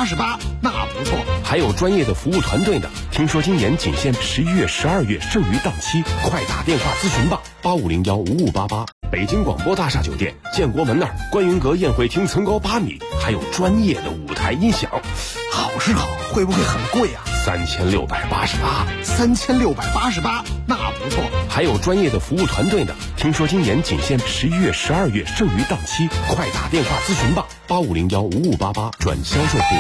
88，那不错。 还有专业的服务团队呢。听说今年仅限11月、12月剩余档期，快打电话咨询吧，85015588。北京广播大厦酒店建国门那儿，观云阁宴会厅层高8米，还有专业的舞台音响。 好是好，会不会很贵啊 ？3688， 那不错。 还有专业的服务团队呢。听说今年仅限11月、12月剩余档期，快打电话咨询吧，85015588转销售部。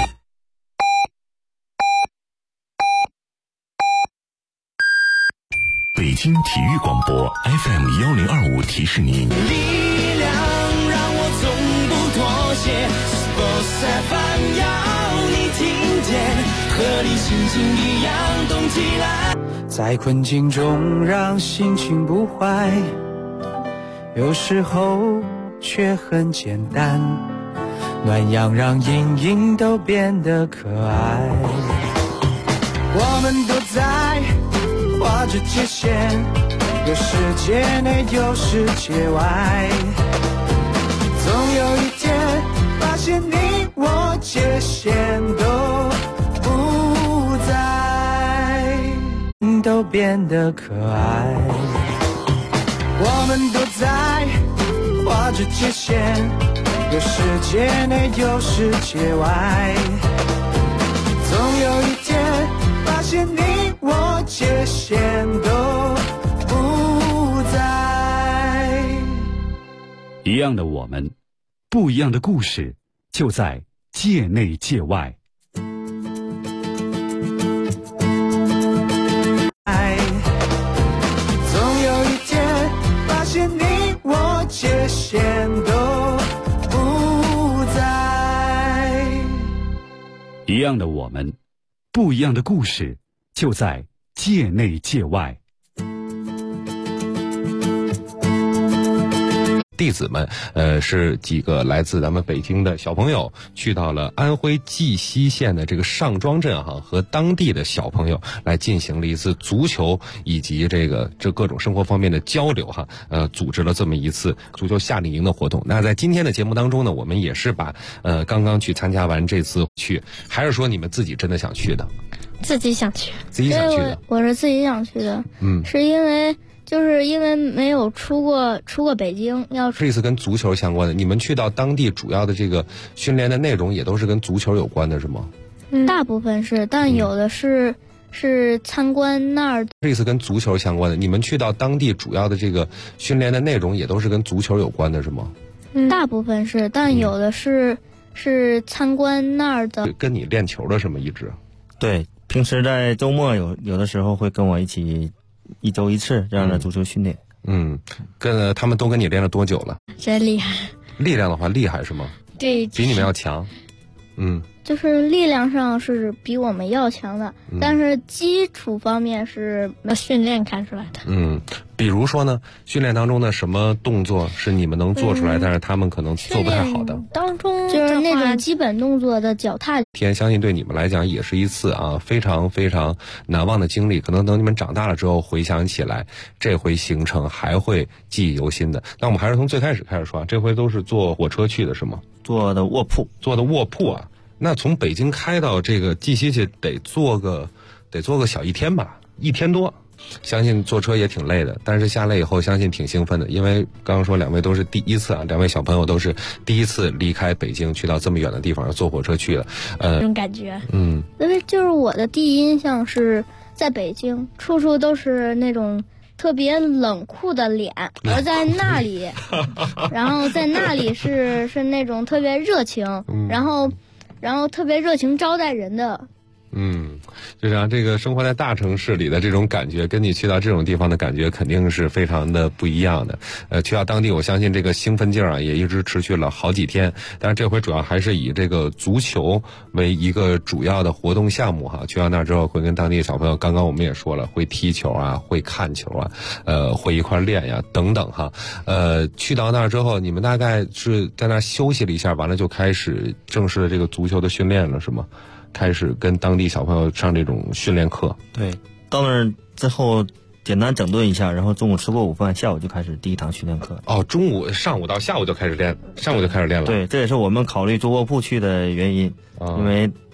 北京体育广播 FM1025提示您： 力量让我从不妥协 ，Sports FM 要你听见，和你心情一样动起来。 在困境中让心情不坏，有时候却很简单，暖阳让阴影都变得可爱。我们都在画着界限，有世界内有世界外，总有一天发现你我界限都不在，都变得可爱。我们都在画着界限，有世界内有世界外，总有一天发现你我界限都不在。 一样的我们，不一样的故事，就在界内界外。 总有一天发现你我界限都不在。 一样的我们，不一样的故事，就在界内界外。 弟子们，是几个来自咱们北京的小朋友，去到了安徽绩溪县的这个上庄镇哈，和当地的小朋友来进行了一次足球以及这各种生活方面的交流哈，组织了这么一次足球夏令营的活动。那在今天的节目当中呢，我们也是把刚刚去参加完这次去，还是说你们自己真的想去的？ 自己想去， 自己想去的。 我是自己想去的，是因为没有出过北京， 这次跟足球相关的，你们去到当地主要的这个训练的内容也都是跟足球有关的，是吗？ 大部分是，但有的是参观那儿。 这次跟足球相关的，你们去到当地主要的这个训练的内容也都是跟足球有关的，是吗？ 大部分是，但有的是参观那儿的。 跟你练球的什么一直？ 对，平时在周末有的时候会跟我一起1周1次这样的足球训练。 他们都跟你练了多久了？ 真厉害。 力量的话厉害是吗？ 对， 比你们要强。 就是力量上是比我们要强的，但是基础方面是训练看出来的。 比如说呢，训练当中的什么动作是你们能做出来，但是他们可能做不太好的？ 当中就是那种基本动作的脚踏。 相信对你们来讲也是一次非常非常难忘的经历。可能等你们长大了之后回想起来，这回行程还会记忆犹新的。那我们还是从最开始开始说这回都是坐火车去的是吗？ 坐的卧铺啊。那从北京开到这个绩溪去得坐个小1天吧，1天多。相信坐车也挺累的，但是下来以后相信挺兴奋的，因为刚刚说两位都是第一次两位小朋友都是第一次离开北京去到这么远的地方坐火车去的， 这种感觉。因为就是我的第一印象是在北京处处都是那种特别冷酷的脸，而在那里然后在那里是那种特别热情，然后特别热情招待人的。 就是这个生活在大城市里的这种感觉，跟你去到这种地方的感觉肯定是非常的不一样的。去到当地，我相信这个兴奋劲也一直持续了好几天。但是这回主要还是以这个足球为一个主要的活动项目去到那之后，会跟当地的小朋友，刚刚我们也说了，会踢球会看球会一块练呀等等去到那之后，你们大概是在那休息了一下，完了就开始正式的这个足球的训练了，是吗？开始跟当地小朋友上这种训练课。 对，到那儿之后简单整顿一下，然后中午吃过午饭，下午就开始第一堂训练课。 上午到下午就开始练，了。 对，这也是我们考虑坐卧铺去的原因，因为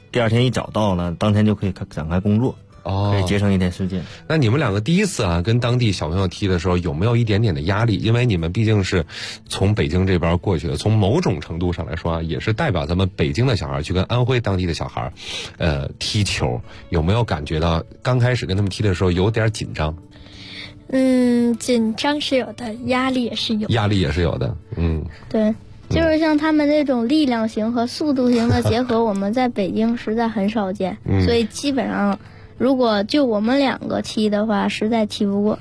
第二天一找到了，当天就可以展开工作。可以节省一点时间。 那你们两个第一次啊跟当地小朋友踢的时候，有没有一点点的压力？因为你们毕竟是从北京这边过去的，从某种程度上来说啊，也是代表咱们北京的小孩去跟安徽当地的小孩，踢球，有没有感觉到刚开始跟他们踢的时候有点紧张？ 紧张是有的，压力也是有的。 压力也是有的， 对。就是像他们这种力量型和速度型的结合，我们在北京实在很少见，所以基本上。如果就我们两个踢的话，实在踢不过。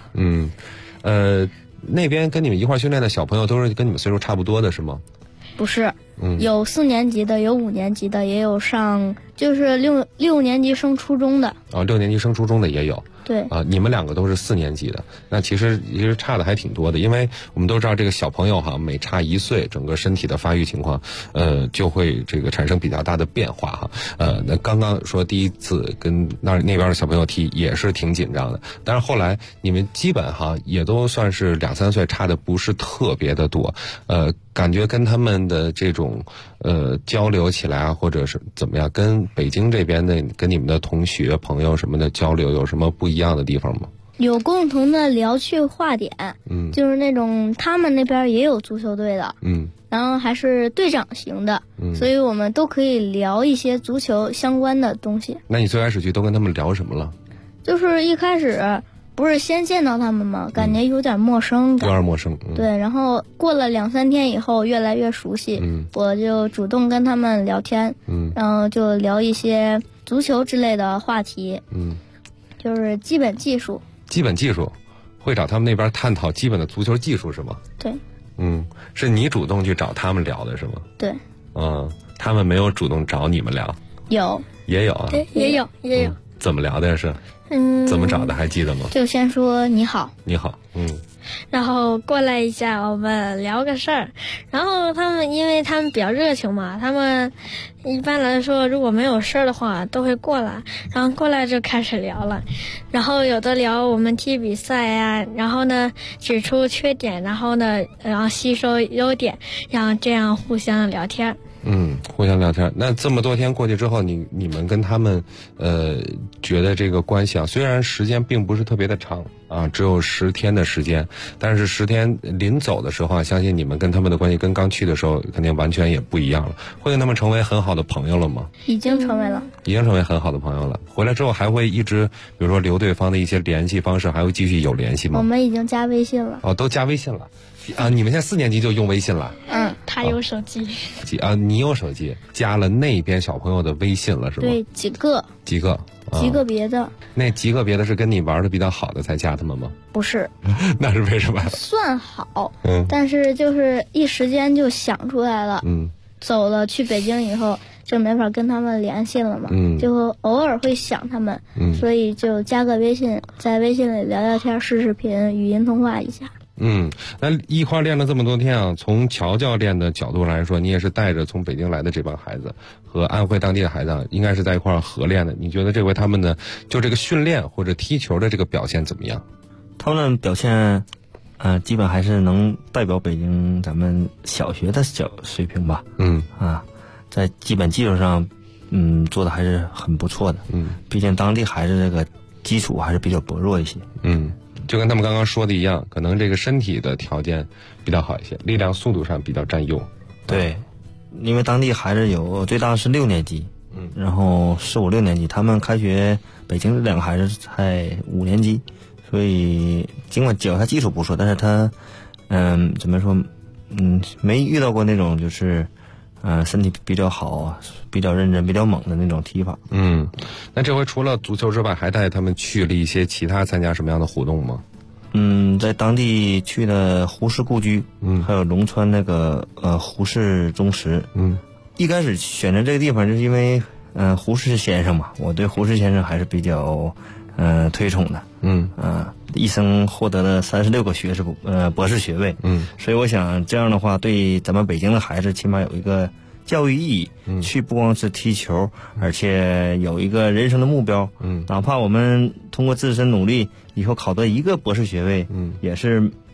那边跟你们一块训练的小朋友都是跟你们岁数差不多的是吗？ 不是，有4年级的，有5年级的，也有上就是六年级升初中的。 6年级升初中的也有。 对你们两个都是4年级的，那其实差的还挺多的，因为我们都知道这个小朋友哈，每差1岁，整个身体的发育情况，就会这个产生比较大的变化哈。那刚刚说第一次跟那边的小朋友踢也是挺紧张的，但是后来你们基本哈也都算是2、3岁，差的不是特别的多，感觉跟他们的这种交流起来啊，或者是怎么样，跟北京这边的跟你们的同学朋友什么的交流有什么不一样的地方吗？ 有共同的聊趣话点，就是那种他们那边也有足球队的，然后还是队长型的，所以我们都可以聊一些足球相关的东西。 那你最开始去都跟他们聊什么了？ 就是一开始不是先见到他们吗？感觉有点陌生感， 有点陌生。 对，然后过了2、3天以后，越来越熟悉，我就主动跟他们聊天，然后就聊一些足球之类的话题，就是基本技术。 基本技术，会找他们那边探讨基本的足球技术是吗？ 对。 是你主动去找他们聊的是吗？ 对。 他们没有主动找你们聊？ 有。 也有啊。 对，也有。 怎么聊的是？怎么找的还记得吗？ 就先说你好。 你好。 然后过来一下，我们聊个事儿。然后因为他们比较热情嘛，他们一般来说如果没有事儿的话都会过来，然后过来就开始聊了。然后有的聊我们踢比赛呀，然后呢指出缺点，然后吸收优点，然后这样互相聊天。 互相聊天。那这么多天过去之后，你们跟他们觉得这个关系啊，虽然时间并不是特别的长啊，只有10天的时间，但是10天临走的时候啊，相信你们跟他们的关系跟刚去的时候肯定完全也不一样了。会跟他们成为很好的朋友了吗？ 已经成为了。已经成为很好的朋友了。回来之后还会一直比如说留对方的一些联系方式，还会继续有联系吗？ 我们已经加微信了。 都加微信了啊！你们现在4年级就用微信了？ 他有手机你有手机，加了那边小朋友的微信了是吗？ 对，几个别的。 那几个别的是跟你玩的比较好的才加他们吗？ 不是。 那是为什么？ 算好，但是就是一时间就想出来了，走了去北京以后就没法跟他们联系了嘛，就偶尔会想他们，所以就加个微信，在微信里聊聊天、视频、语音通话一下。 那一块练了这么多天啊，从乔教练的角度来说，你也是带着从北京来的这帮孩子和安徽当地的孩子，应该是在一块合练的。你觉得这回他们的就这个训练或者踢球的这个表现怎么样？ 他们的表现，基本还是能代表北京咱们小学的水平吧。在基本技术上，做的还是很不错的。毕竟当地孩子这个基础还是比较薄弱一些。 就跟他们刚刚说的一样，可能这个身体的条件比较好一些，力量速度上比较占优。 对，因为当地孩子有最大是6年级，然后4、5、6年级，他们开学北京这2个孩子才5年级，所以尽管脚下基础不错，但是他怎么说，没遇到过那种就是身体比较好、比较认真、比较猛的那种踢法。 那这回除了足球之外，还带他们去了一些其他参加什么样的活动吗？ 在当地去的胡适故居，还有龙川那个胡适中实。一开始选择这个地方就是因为胡适先生嘛，我对胡适先生还是比较推崇的。一生获得了36个博士学位。所以我想这样的话，对咱们北京的孩子起码有一个教育意义。去不光是踢球，而且有一个人生的目标。哪怕我们通过自身努力，以后考得1个博士学位，也是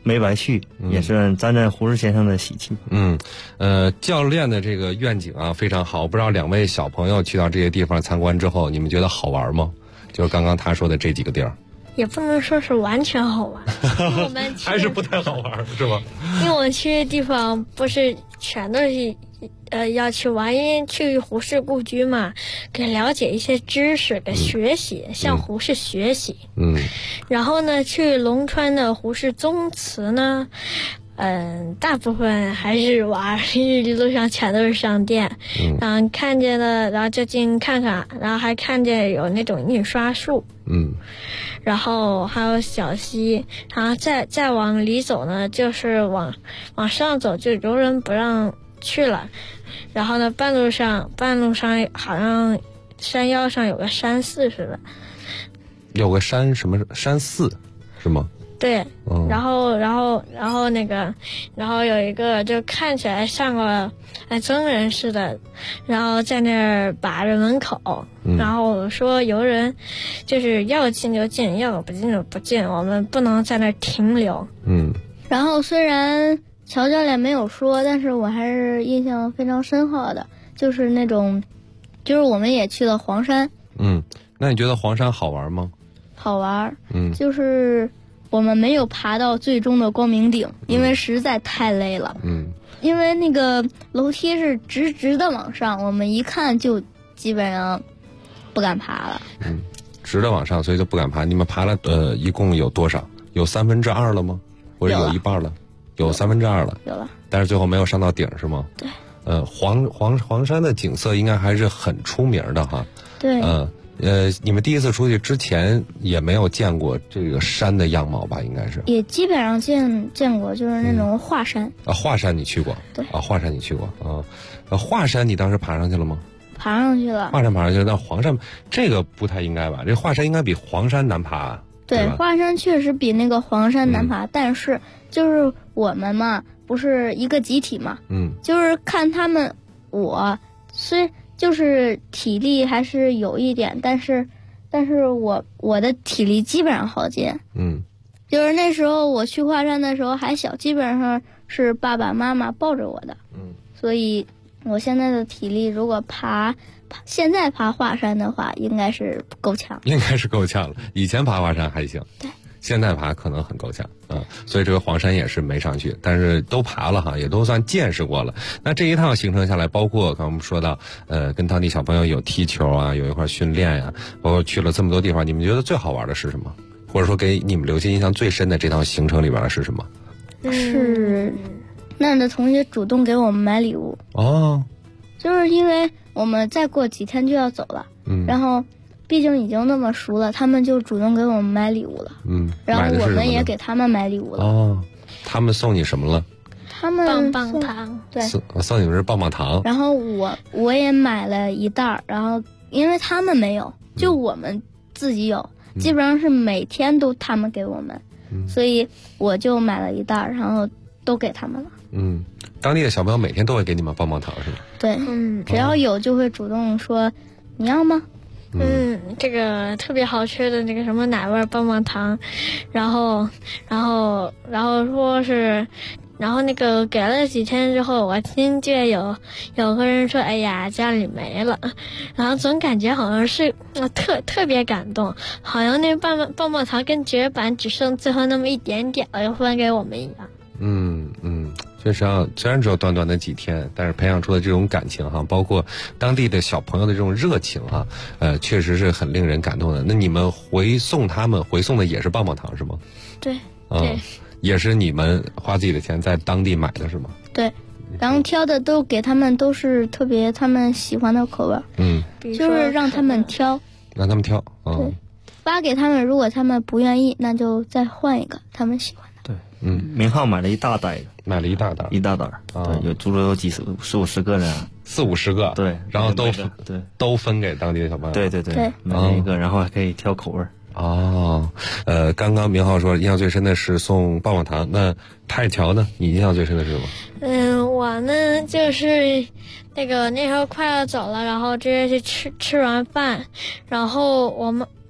没白去，也是沾沾胡适先生的喜气。 教练的这个愿景啊非常好，不知道2位小朋友去到这些地方参观之后，你们觉得好玩吗？就是刚刚他说的这几个地儿。 也不能说是完全好玩，我们还是不太好玩，是吧？ 因为我们去的地方不是全都是要去玩，因为去胡适故居嘛，给了解一些知识，给学习，向胡适学习。然后呢，去龙川的胡适宗祠呢，大部分还是玩，因为路上全都是商店，然后看见了，然后就进看看，然后还看见有那种印刷术，然后还有小溪，然后再往里走呢，就是往上走就游人不让去了，然后呢半路上好像山腰上有个山寺似的， 有个山什么山寺是吗？ 对，然后那个，然后有一个就看起来像个僧人似的，然后在那儿把着门口，然后说游人就是要进就进，要不进就不进，我们不能在那儿停留。 然后虽然乔教练没有说，但是我还是印象非常深刻的，就是那种，就是我们也去了黄山。 那你觉得黄山好玩吗？ 好玩。就是我们没有爬到最终的光明顶，因为实在太累了。因为那个楼梯是直直的往上，我们一看就基本上不敢爬了。 直的往上，所以就不敢爬。你们爬了一共有多少？有2/3了吗？或者有一半了？有2/3了。有了。但是最后没有上到顶是吗？ 对。 黄山的景色应该还是很出名的哈。 对。 你们第一次出去之前也没有见过这个山的样貌吧？应该是也基本上见过，就是那种华山。 华山你去过？ 对。 华山你去过啊？华山你当时爬上去了吗？ 爬上去了。 华山爬上去了，但黄山这个不太应该吧？这华山应该比黄山难爬。 对，华山确实比那个黄山难爬，但是就是我们嘛，不是一个集体嘛，就是看他们，虽就是体力还是有一点，但是我的体力基本上好进。就是那时候我去华山的时候还小，基本上是爸爸妈妈抱着我的。所以我现在的体力如果现在爬华山的话，应该是够呛。 应该是够呛了。以前爬华山还行。对。现在爬可能很够呛所以这个黄山也是没上去，但是都爬了哈，也都算见识过了。那这一趟行程下来，包括刚刚我们说到跟当地小朋友有踢球啊，有一块训练呀，包括去了这么多地方，你们觉得最好玩的是什么？或者说给你们留下印象最深的这趟行程里边是什么？ 是那儿的同学主动给我们买礼物。就是因为我们再过几天就要走了，然后毕竟已经那么熟了，他们就主动给我们买礼物了。然后我们也给他们买礼物了。 他们送你什么了？ 他们棒棒糖。 对， 送你们是棒棒糖。 然后我也买了一袋，然后因为他们没有，就我们自己有，基本上是每天都他们给我们，所以我就买了一袋，然后都给他们了。 当地的小朋友每天都会给你们棒棒糖是吗？ 对，只要有就会主动说你要吗？ 这个特别好吃的那个什么奶味棒棒糖，然后说是，然后那个给了几天之后，我听见有个人说，哎呀，家里没了，然后总感觉好像是特别感动，好像那棒棒糖跟绝版只剩最后那么一点点了，要分给我们一样。 确实啊，虽然只有短短的几天，但是培养出的这种感情哈，包括当地的小朋友的这种热情哈，确实是很令人感动的。那你们回送的也是棒棒糖是吗？ 对， 也是你们花自己的钱在当地买的是吗？ 对，然后挑的都给他们都是特别他们喜欢的口味。就是让他们挑。 让他们挑。 对，发给他们，如果他们不愿意，那就再换一个他们喜欢的。 对，明浩买了一大袋， 买了一大袋， 对，有足足有40-50个人 ，40-50个， 对， 然后都分给当地的小朋友， 对，买了一个，然后还可以挑口味。 刚刚明浩说印象最深的是送棒棒糖，那泰乔呢？你印象最深的是什么？ 我呢就是那时候快要走了，然后直接去吃完饭，然后我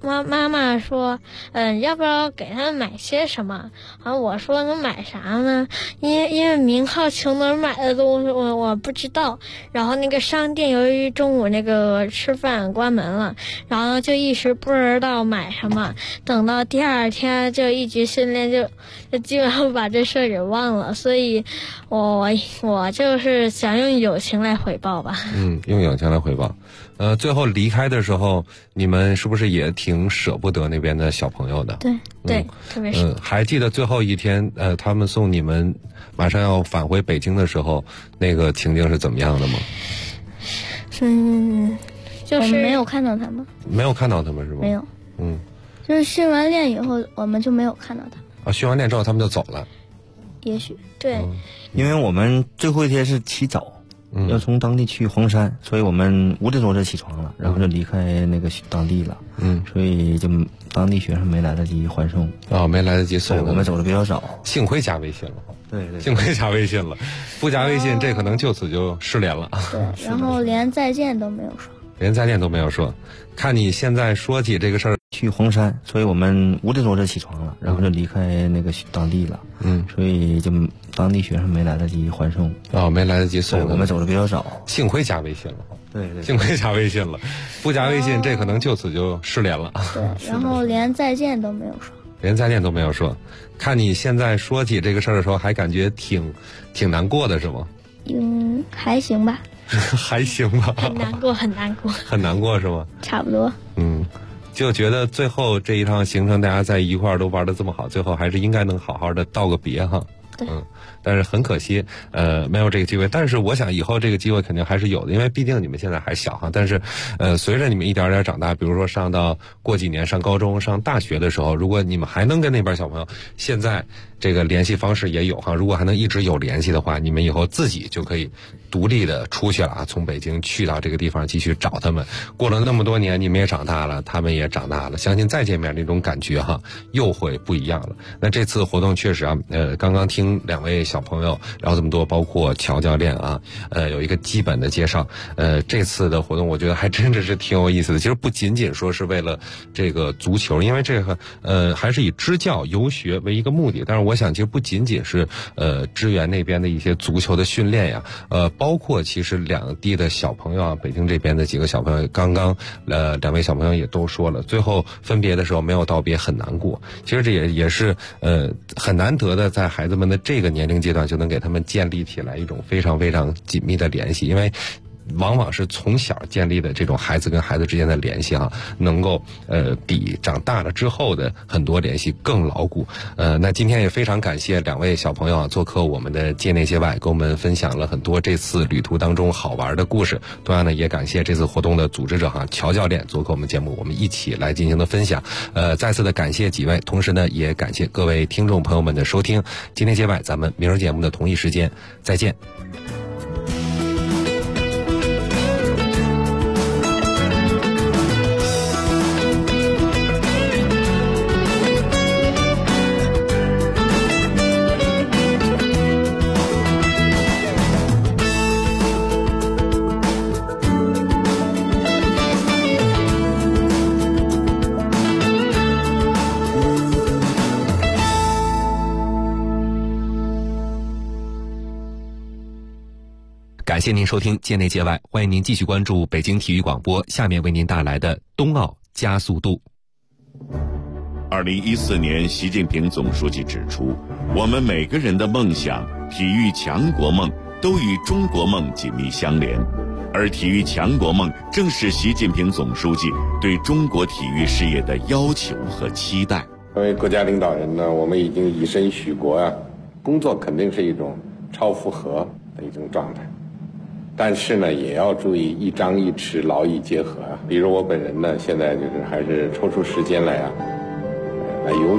妈妈说，要不要给他们买些什么？然后我说能买啥呢？因为名号球能买的东西我不知道。然后那个商店由于中午那个吃饭关门了，然后就一时不知道买什么。等到第二天就一局训练就基本上把这事儿给忘了。所以我就是想用友情来回报吧。 用友情来回报。最后离开的时候，你们是不是也挺舍不得那边的小朋友的？ 对，特别是还记得最后一天，他们送你们马上要返回北京的时候，那个情景是怎么样的吗？ 就是没有看到他们。 没有看到他们是吗？ 没有。就是训完练以后，我们就没有看到他们。 训完练之后他们就走了。 也许对， 因为我们最后一天是起早。要从当地去黄山，所以我们5点多就起床了，然后就离开那个当地了。所以就当地学生没来得及欢送。 没来得及送。 我们走的比较早， 幸亏加微信了。 对， 幸亏加微信了，不加微信这可能就此就失联了。 对，然后连再见都没有说。 连再见都没有说。看你现在说起这个事儿， 去黄山，所以我们5点多就起床了，然后就离开那个当地了。所以就当地学生没来得及欢送。 没来得及送。 我们走的比较早， 幸亏加微信了。 对， 幸亏加微信了，不加微信这可能就此就失联了。 对，然后连再见都没有说。 连再见都没有说。看你现在说起这个事儿的时候，还感觉挺难过的是吗？ 还行吧。 还行吧。 很难过，很难过。 很难过是吗？ 差不多。 就觉得最后这一趟行程大家在一块儿都玩得这么好，最后还是应该能好好的道个别哈。 对。 但是很可惜，没有这个机会。但是我想以后这个机会肯定还是有的，因为毕竟你们现在还小哈。但是，随着你们一点点长大，比如说上到过几年上高中、上大学的时候，如果你们还能跟那边小朋友，现在这个联系方式也有哈，如果还能一直有联系的话，你们以后自己就可以独立的出去了啊，从北京去到这个地方继续找他们。过了那么多年，你们也长大了，他们也长大了，相信再见面那种感觉哈，又会不一样了。那这次活动确实啊，刚刚听2位小朋友聊这么多，包括乔教练啊，有一个基本的介绍。这次的活动我觉得还真的是挺有意思的。其实不仅仅说是为了这个足球，因为这个还是以支教游学为一个目的。但是我想其实不仅仅是支援那边的一些足球的训练呀，包括其实两地的小朋友啊，北京这边的几个小朋友，刚刚2位小朋友也都说了，最后分别的时候没有道别很难过。其实这也是很难得的，在孩子们的这个年龄阶段就能给他们建立起来一种非常非常紧密的联系，因为往往是从小建立的这种孩子跟孩子之间的联系啊，能够比长大了之后的很多联系更牢固。那今天也非常感谢2位小朋友啊做客我们的界内界外，跟我们分享了很多这次旅途当中好玩的故事。同样呢，也感谢这次活动的组织者乔教练做客我们节目，我们一起来进行的分享。再次的感谢几位，同时呢也感谢各位听众朋友们的收听。界内界外，咱们明儿节目的同一时间再见。感谢您收听界内界外，欢迎您继续关注北京体育广播，下面为您带来的冬奥加速度。 2014年，习近平总书记指出，我们每个人的梦想、体育强国梦都与中国梦紧密相连，而体育强国梦正是习近平总书记对中国体育事业的要求和期待。 作为国家领导人呢，我们已经以身许国啊，工作肯定是一种超负荷的一种状态。但是呢，也要注意一张一弛，劳逸结合啊。比如我本人呢，现在就是还是抽出时间来游泳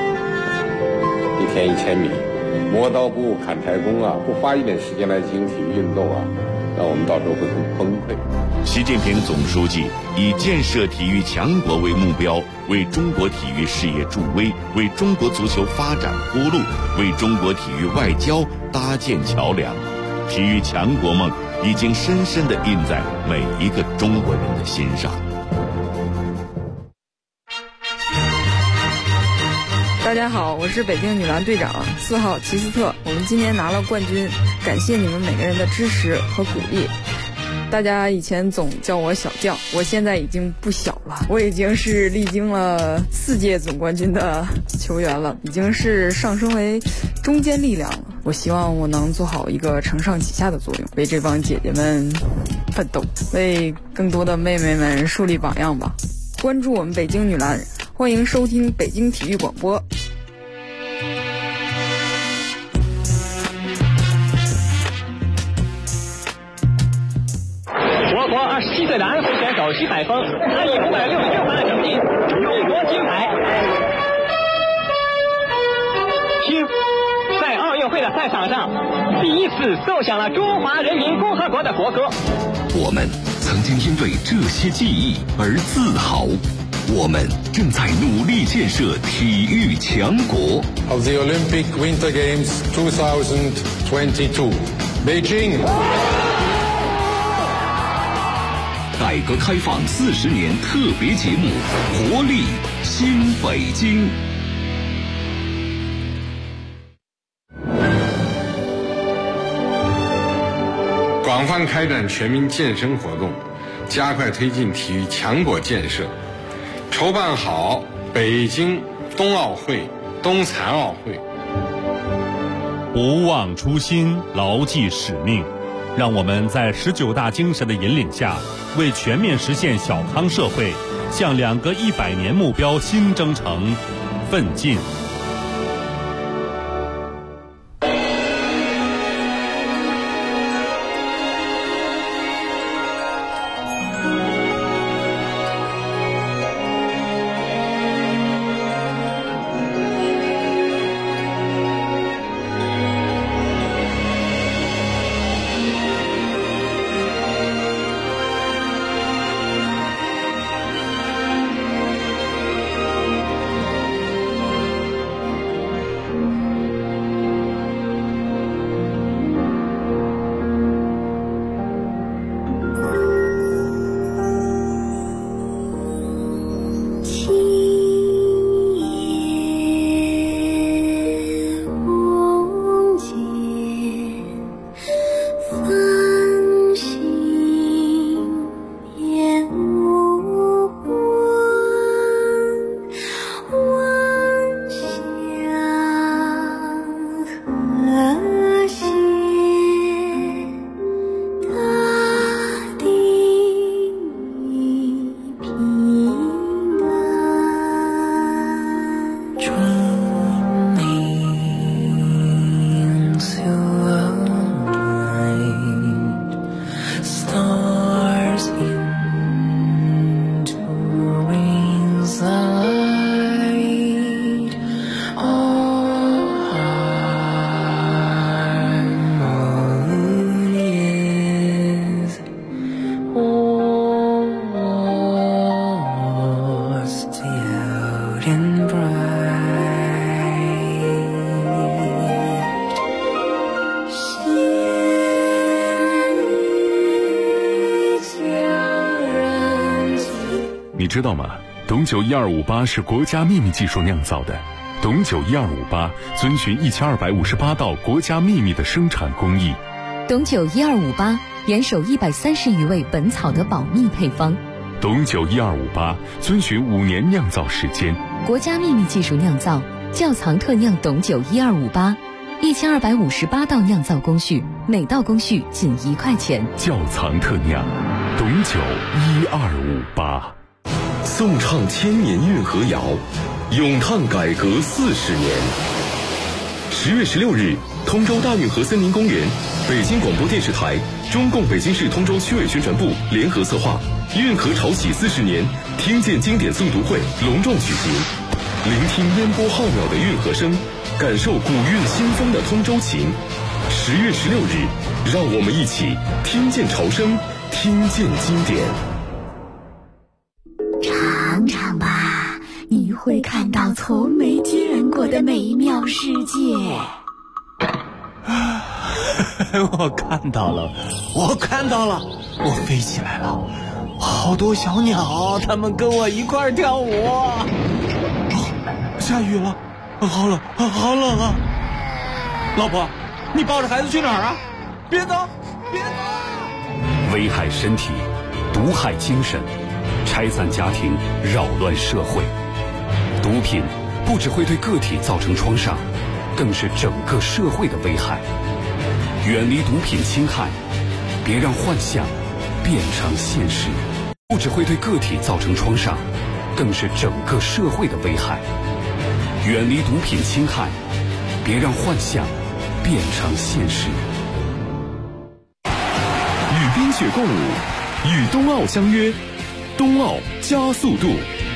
，1天1000米，磨刀不误砍柴工啊，不花一点时间来进行体育运动啊，那我们到时候会很崩溃。 习近平总书记以建设体育强国为目标，为中国体育事业助威，为中国足球发展铺路，为中国体育外交搭建桥梁。体育强国梦已经深深地印在每一个中国人的心上。 家好，我是北京女篮队长4号齐斯特，我们今年拿了冠军，感谢你们每个人的支持和鼓励。大家以前总叫我小将，我现在已经不小了，我已经是历经了4届总冠军的球员了，已经是上升为中坚力量了。我希望我能做好一个承上启下的作用，为这帮姐姐们奋斗，为更多的妹妹们树立榜样吧。关注我们北京女篮，欢迎收听北京体育广播。 我国27岁的安徽选手徐海峰，他以566分的成绩勇夺金牌。听，在奥运会的赛场上，第一次奏响了中华人民共和国的国歌。 我们曾经因为这些记忆而自豪，我们正在努力建设体育强国。 Of the Olympic Winter Games 2022, Beijing。 改革开放40年特别节目，活力新北京。 广泛开展全民健身活动，加快推进体育强国建设，筹办好北京冬奥会、冬残奥会。 不忘初心，牢记使命，让我们在19大精神的引领下，为全面实现小康社会，向2个100年目标新征程奋进。 你知道吗？董酒1258是国家秘密技术酿造的。董酒1258遵循1258道国家秘密的生产工艺。 董酒1258严守130余味本草的保密配方。 董酒1258遵循5年酿造时间。 国家秘密技术酿造，窖藏特酿董酒1258，1258道酿造工序，每道工序仅1块钱。 窖藏特酿，董酒1258。 颂唱千年运河谣，咏叹改革40年。10月16日，通州大运河森林公园，北京广播电视台、中共北京市通州区委宣传部联合策划运河潮起40年听见经典诵读会隆重举行，聆听烟波浩渺的运河声，感受古韵新风的通州情。10月16日，让我们一起听见潮声，听见经典。 尝尝吧，你会看到从没见过的美妙世界。 我看到了，我飞起来了，好多小鸟，它们跟我一块儿跳舞。下雨了， 好冷，好冷啊！老婆，你抱着孩子去哪儿啊？别走，别走！ 危害身体，毒害精神，拆散家庭，扰乱社会。毒品不只会对个体造成创伤，更是整个社会的危害。远离毒品侵害，别让幻想变成现实。不只会对个体造成创伤，更是整个社会的危害。远离毒品侵害，别让幻想变成现实。 与冰雪共舞，与冬奥相约，冬奥加速度。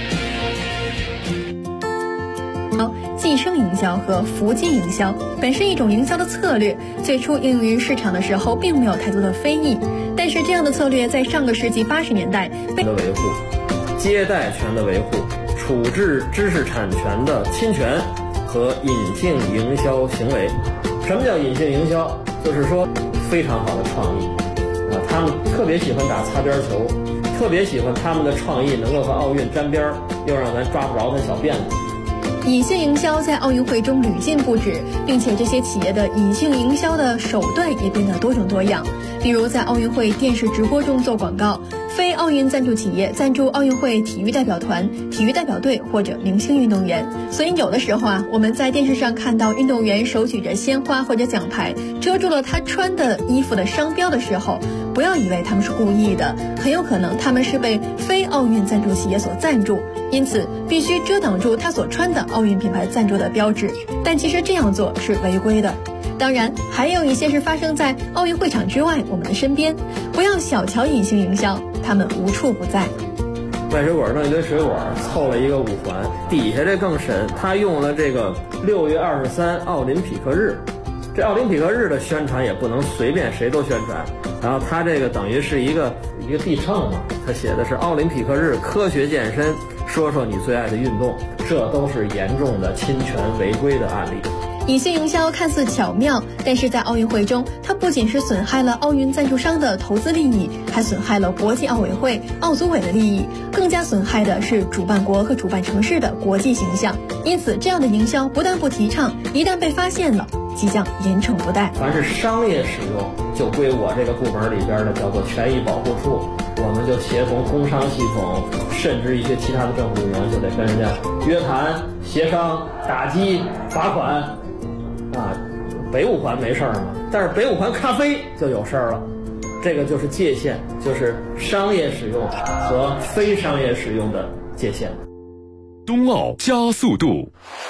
寄生营销和伏击营销本是一种营销的策略，最初应用于市场的时候并没有太多的非议，但是这样的策略在上个世纪80年代被维护、接待权的维护、处置知识产权的侵权和隐性营销行为。什么叫隐性营销？就是说非常好的创意啊，他们特别喜欢打擦边球，特别喜欢他们的创意能够和奥运沾边，又让咱抓不着他小辫子。 隐性营销在奥运会中屡禁不止，并且这些企业的隐性营销的手段也变得多种多样。比如在奥运会电视直播中做广告，非奥运赞助企业赞助奥运会体育代表团、体育代表队或者明星运动员。所以有的时候啊，我们在电视上看到运动员手举着鲜花或者奖牌，遮住了他穿的衣服的商标的时候，不要以为他们是故意的，很有可能他们是被非奥运赞助企业所赞助，因此必须遮挡住他所穿的奥运品牌赞助的标志。但其实这样做是违规的。当然还有一些是发生在奥运会场之外，我们的身边，不要小瞧隐性营销，他们无处不在。 卖水果弄一堆水果，凑了一个5环，底下这更神，他用了这个6月23奥林匹克日。这奥林匹克日的宣传也不能随便谁都宣传，然后他这个等于是一个地秤嘛，他写的是奥林匹克日科学健身，说说你最爱的运动，这都是严重的侵权违规的案例。 隐性营销看似巧妙，但是在奥运会中，它不仅是损害了奥运赞助商的投资利益，还损害了国际奥委会、奥组委的利益，更加损害的是主办国和主办城市的国际形象。因此，这样的营销不但不提倡，一旦被发现了，即将严惩不贷。 凡是商业使用，就归我这个部门里边的叫做权益保护处，我们就协同工商系统，甚至一些其他的政府部门，就得跟人家约谈、协商、打击、罚款。啊，北5环没事儿嘛，但是北5环咖啡就有事儿了，这个就是界限，就是商业使用和非商业使用的界限。 冬奥加速度。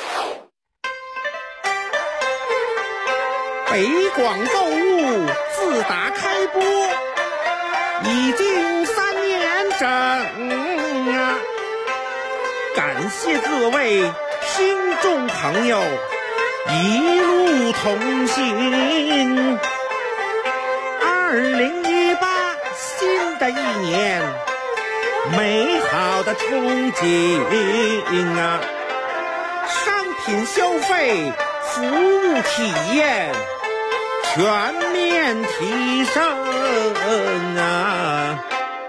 北广购物自打开播已经3年整啊，感谢各位听众朋友一路同行。2018新的一年，美好的憧憬啊！商品消费、服务体验全面提升啊！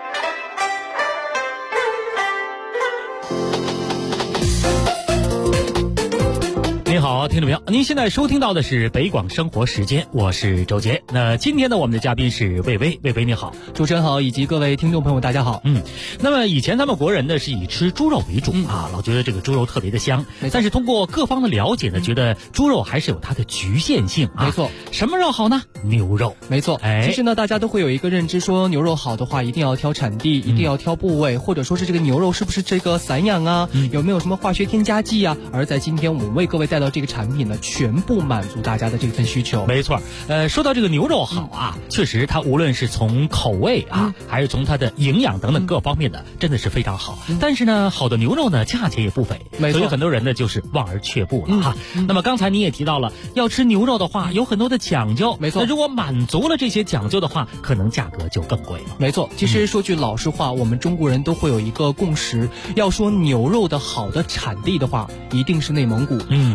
您好，听众朋友，您现在收听到的是北广生活时间，我是周杰。那今天呢，我们的嘉宾是魏巍，魏巍你好， 主持人好，以及各位听众朋友大家好。 那么以前咱们国人呢是以吃猪肉为主啊，老觉得这个猪肉特别的香，但是通过各方的了解呢，觉得猪肉还是有它的局限性啊。 没错， 什么肉好呢？牛肉。 没错，其实呢，大家都会有一个认知，说牛肉好的话，一定要挑产地，一定要挑部位，或者说是这个牛肉是不是这个散养啊，有没有什么化学添加剂啊？而在今天我们为各位带到这个产品呢，全部满足大家的这份需求。 没错，说到这个牛肉好啊，确实它无论是从口味啊，还是从它的营养等等各方面的，真的是非常好。但是呢，好的牛肉呢，价钱也不菲，所以很多人呢就是望而却步了哈。那么刚才你也提到了，要吃牛肉的话，有很多的讲究。 没错， 那如果满足了这些讲究的话，可能价格就更贵了。 没错，其实说句老实话，我们中国人都会有一个共识，要说牛肉的好的产地的话，一定是内蒙古。而在内蒙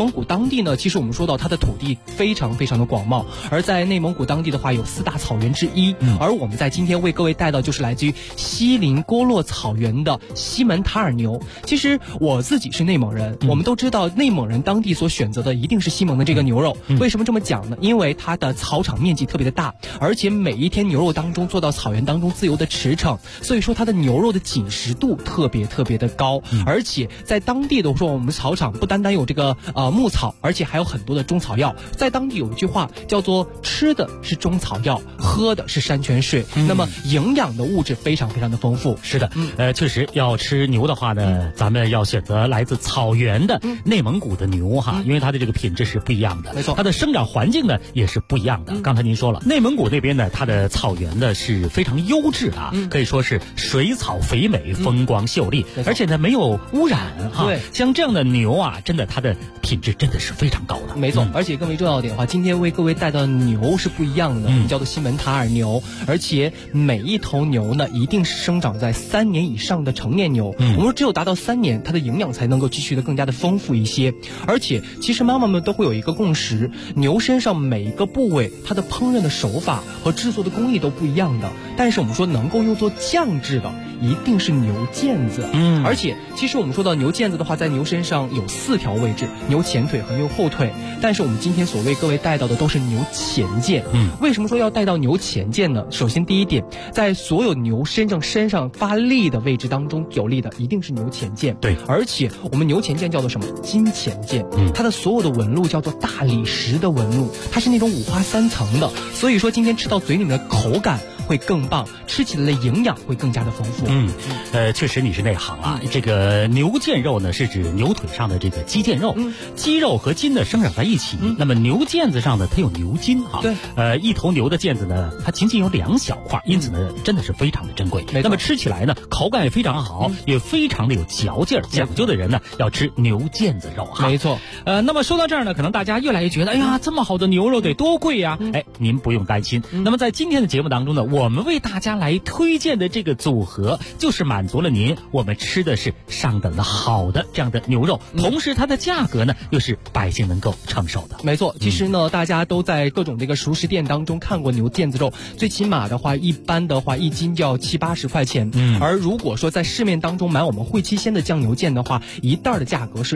蒙古当地呢，其实我们说到它的土地非常非常的广袤，而在内蒙古当地的话有4大草原之一，而我们在今天为各位带到就是来自于锡林郭勒草原的西门塔尔牛。其实我自己是内蒙人，我们都知道内蒙人当地所选择的一定是西蒙的这个牛肉。为什么这么讲呢？因为它的草场面积特别的大，而且每一天牛肉当中做到草原当中自由的驰骋，所以说它的牛肉的紧实度特别的高。而且在当地的说，我们草场不单单有这个牧草，而且还有很多的中草药。在当地有一句话叫做吃的是中草药，喝的是山泉水，那么营养的物质非常的丰富。 是的，确实要吃牛的话呢，咱们要选择来自草原的内蒙古的牛哈，因为它的这个品质是不一样的， 没错， 它的生长环境呢也是不一样的。刚才您说了，内蒙古那边呢，它的草原呢是非常优质的可以说是水草肥美，风光秀丽，而且呢没有污染哈。 对， 像这样的牛啊，真的它的品质真的是非常高的。 没错，而且更为重要的话，今天为各位带到的牛是不一样的，叫做西门塔尔牛，而且每一头牛呢一定是生长在3年以上的成年牛。我们说只有达到3年，它的营养才能够继续的更加的丰富一些。而且其实妈妈们都会有一个共识，牛身上每一个部位它的烹饪的手法和制作的工艺都不一样的，但是我们说能够用作酱制的一定是牛腱子。而且其实我们说到牛腱子的话，在牛身上有4条位置，牛前腿和牛后腿，但是我们今天所为各位带到的都是牛前腱。为什么说要带到牛前腱呢？首先第一点，在所有牛身上发力的位置当中，有力的一定是牛前腱。 对， 而且我们牛前腱叫做什么？金前腱。它的所有的纹路叫做大理石的纹路，它是那种5花3层的，所以说今天吃到嘴里面的口感会更棒，吃起来的营养会更加的丰富。 确实你是内行啊。这个牛腱肉呢，是指牛腿上的这个肌腱肉，肌肉和筋呢生长在一起。那么牛腱子上呢，它有牛筋哈。 对， 一头牛的腱子呢，它仅有2小块，因此呢，真的是非常的珍贵。那么吃起来呢，口感也非常好，也非常的有嚼劲儿。讲究的人呢，要吃牛腱子肉哈。 没错。 那么说到这儿呢，可能大家越来越觉得，哎呀，这么好的牛肉得多贵呀！您不用担心。那么在今天的节目当中呢，我们为大家来推荐的这个组合，就是满足了您我们吃的是上等的好的这样的牛肉，同时它的价格呢又是百姓能够承受的。 没错，其实呢，大家都在各种这个熟食店当中看过牛腱子肉，最起码的话，一般的话1斤就要70-80块钱。而如果说在市面当中买我们汇七鲜的酱牛腱的话，一袋的价格是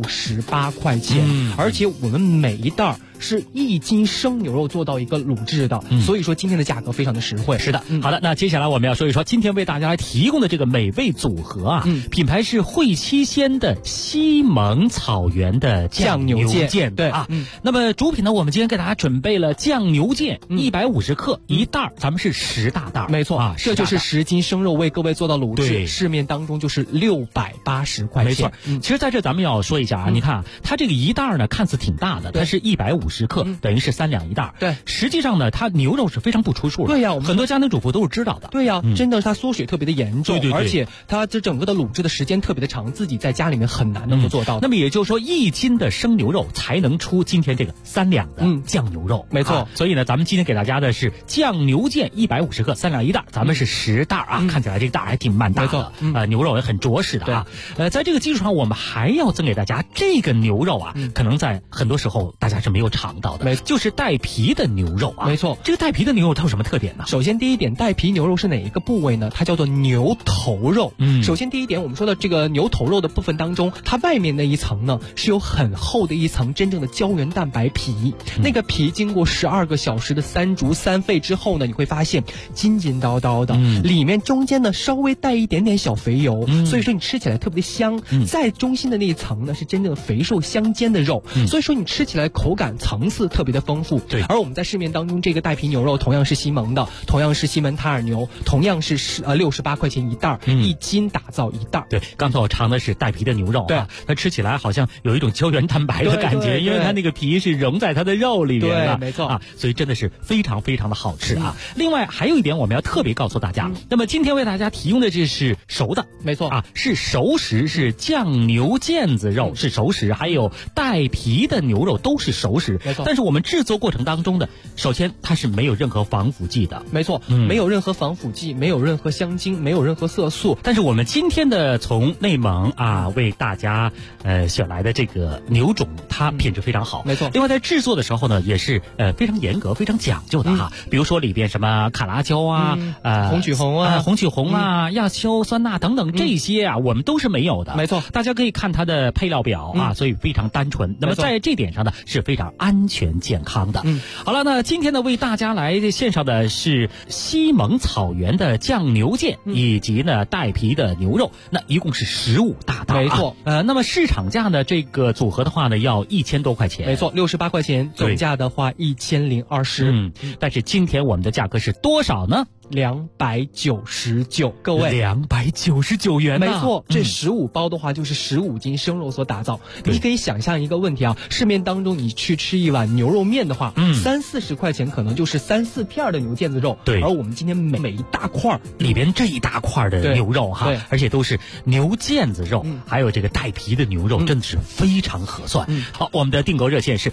68块钱。而且我们每一袋是1斤生牛肉做到一个卤制的，所以说今天的价格非常的实惠。 是的，好的，那接下来我们要说一说今天为大家来提供的这个美味组合啊，品牌是汇七鲜的西蒙草原的酱牛腱。 对啊，那么主品呢，我们今天给大家准备了酱牛腱150克一袋，咱们是10大袋。 没错啊，这就是10斤生肉为各位做到卤制， 对， 市面当中就是680块钱。 没错，其实在这咱们要说一下啊，你看它这个一袋呢看似挺大的，它是150克，等于是3两一袋。 对， 实际上呢，它牛肉是非常不出数的。 对呀， 很多家庭主妇都是知道的。 对呀，真的它缩水特别的严重， 对， 而且它这整个的卤制的时间特别的长，自己在家里面很难能够做到的。 那么也就是说，1斤的生牛肉才能出今天这个3两的酱牛肉。 没错， 所以呢，咱们今天给大家的是酱牛腱150克3两一袋，咱们是10袋啊，看起来这个袋还挺蛮大的。没错，牛肉也很着实的啊。在这个基础上，我们还要赠给大家这个牛肉啊，可能在很多时候大家是没有尝到的，就是带皮的牛肉啊。 没错， 这个带皮的牛肉它有什么特点呢？ 首先第一点，带皮牛肉是哪一个部位呢？它叫做牛头肉。首先第一点，我们说的这个牛头肉的部分当中，它外面那一层呢是有很厚的一层真正的胶原蛋白皮，那个皮经过12个小时的3煮3沸之后呢，你会发现筋筋道道的，里面中间呢稍微带一点点小肥油，所以说你吃起来特别的香。在中心的那一层呢是真正的肥瘦相间的肉，所以说你吃起来口感层次特别的丰富。 对， 而我们在市面当中这个带皮牛肉同样是西蒙的，同样是西门塔尔牛，同样是68块钱一袋，1斤打造一袋。 对，刚才我尝的是带皮的牛肉啊，它吃起来好像有一种胶原蛋白的感觉，因为它那个皮是融在它的肉里面的。 对，没错啊，所以真的是非常非常的好吃啊。另外还有一点我们要特别告诉大家，那么今天为大家提供的这是熟的， 没错啊，是熟食，是酱牛腱子肉是熟食，还有带皮的牛肉都是熟食。 吃。 没错。 但是我们制作过程当中呢，首先它是没有任何防腐剂的。 没错，没有任何防腐剂，没有任何香精，没有任何色素。 但是我们今天的从内蒙啊为大家选来的这个牛种，它品质非常好。 没错。 另外在制作的时候呢，也是非常严格、非常讲究的哈。比如说里边什么卡拉椒啊、 红曲红啊、 亚硝酸钠等等这些啊，我们都是没有的。 没错， 大家可以看它的配料表啊，所以非常单纯。那么在这点上呢，是非常安全健康的。好了，那今天呢为大家来献上的是西蒙草原的酱牛腱，以及呢带皮的牛肉，那一共是15大袋。 没错。 那么市场价呢，这个组合的话呢要1000多块钱。 没错，68块钱，总价的话1020。 但是今天我们的价格是多少呢 ？299，各位 ，299元。 没错，这15包的话就是15斤生肉所打造。你可以想象一个问题啊，市面当中你去吃一碗牛肉面的话，30-40块钱可能就是3-4片的牛腱子肉。 对， 而我们今天每一大块里边这一大块的牛肉哈，而且都是牛腱子肉，还有这个带皮的牛肉，真的是非常合算。好，我们的订购热线是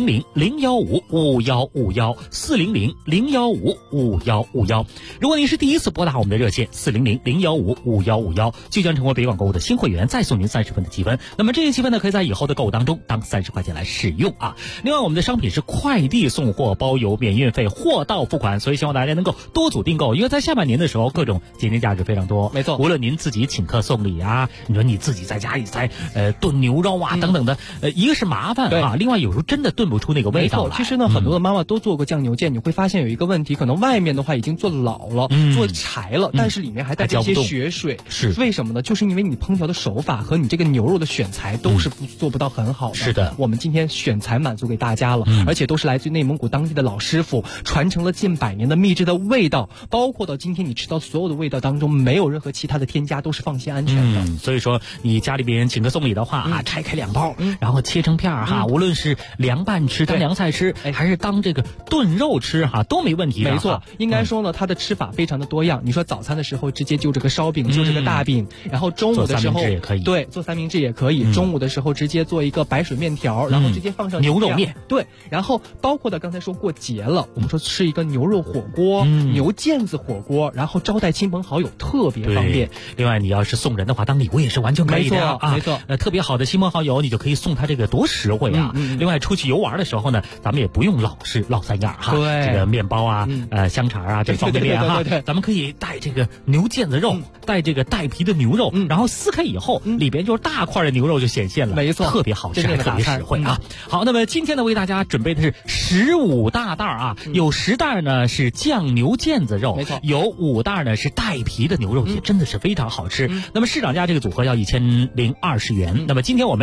400-015-5151，400-015-5151。如果您是第一次拨打我们的热线400-015-5151，即将成为北广购物的新会员，再送您30分的积分。那么这些积分呢，可以在以后的购物当中当30块钱来使用啊。另外，我们的商品是快递送货，包邮免运费，货到付款，所以希望大家能够多组订购，因为在下半年的时候，各种节庆价值非常多。 没错， 无论您自己请客送礼啊，你说你自己在家里才炖牛肉啊等等的，一个是麻烦啊，另外有时候真的炖不出那个味道来。 其实呢，很多的妈妈都做过酱牛腱，你会发现有一个问题，可能外面的话已经做老了，做柴了，但是里面还带着一些血水。 是为什么呢？就是因为你烹调的手法和你这个牛肉的选材都是做不到很好的。 是的， 我们今天选材满足给大家了，而且都是来自于内蒙古当地的老师傅，传承了近100年的秘制的味道，包括到今天你吃到所有的味道当中，没有任何其他的添加，都是放心安全的。 所以说你家里边请客送礼的话啊，拆开2包，然后切成片哈，无论是凉拌吃、当凉菜吃，还是当这个炖肉吃哈，都没问题的。 没错，应该说呢，它的吃法非常的多样。你说早餐的时候直接就这个烧饼，就这个大饼，然后中午的时候也可以， 对，做三明治也可以。中午的时候直接做一个白水面条，然后直接放上牛肉面。 对，然后包括的刚才说过节了，我们说吃一个牛肉火锅、牛腱子火锅，然后招待亲朋好友特别方便。 另外，你要是送人的话，当礼物也是完全可以的啊。 没错， 特别好的亲朋好友，你就可以送他这个多实惠啊。另外，出去游玩的时候呢，咱们也不用老是落3样哈。 对， 这个面包啊，香肠啊，这方便面哈。咱们可以带这个牛腱子肉，带这个带皮的牛肉，然后撕开以后，里边就是大块的牛肉就显现了。 没错， 特别好吃，还特别实惠啊。好，那么今天呢，为大家准备的是15大袋啊，有10袋呢是酱牛腱子肉， 没错， 有5袋呢是带皮的牛肉，也真的是非常好吃。那么市场价这个组合要1020元，那么今天我们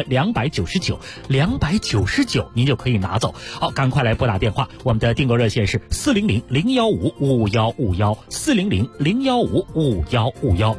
299，您就可以拿走。好，赶快来拨打电话，我们的订购热线是400-015-5151，400-015-5151。